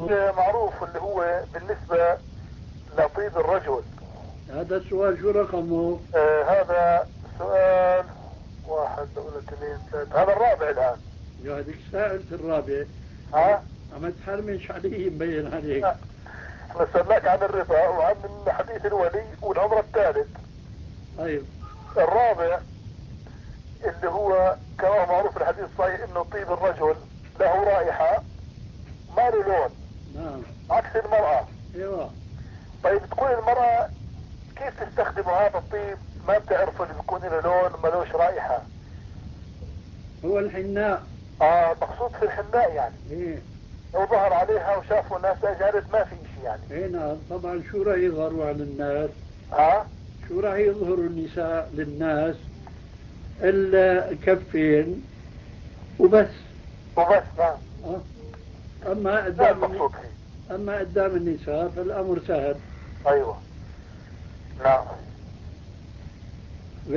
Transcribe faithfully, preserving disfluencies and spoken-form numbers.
معروف اللي هو بالنسبة لطيب الرجل. هذا السؤال شو رقمه؟ آه هذا سؤال واحد ولا اثنين ثلاثة، هذا الرابع الآن. يا هذيك سألت الرابع. ها؟ عم تحرمش علي مبين عليك. لا احنا سألناك عن الرضا وعن حديث الولي والأمر الثالث. طيب الرابع اللي هو كما معروف في الحديث الصحيح انه طيب الرجل له رائحة ما له لون. نعم. عكس المرأة. ايوه. طيب تكون المرأة كيف تستخدم هذا الطيب ما بتعرف اللي بيكون له لون ملوش رائحة؟ هو الحناء. اه مقصود في الحناء يعني. ايه. لو ظهر عليها وشافوا الناس اجانب ما في شيء يعني. ايه نعم طبعا. شو راح يظهروا على الناس؟ ها؟ شو راح يظهروا النساء للناس؟ الكفين وبس. وبس. نعم. أه؟ اما لا قدام المقصود فيه. اما قدام النساء فالامر سهل. ايوه. نعم.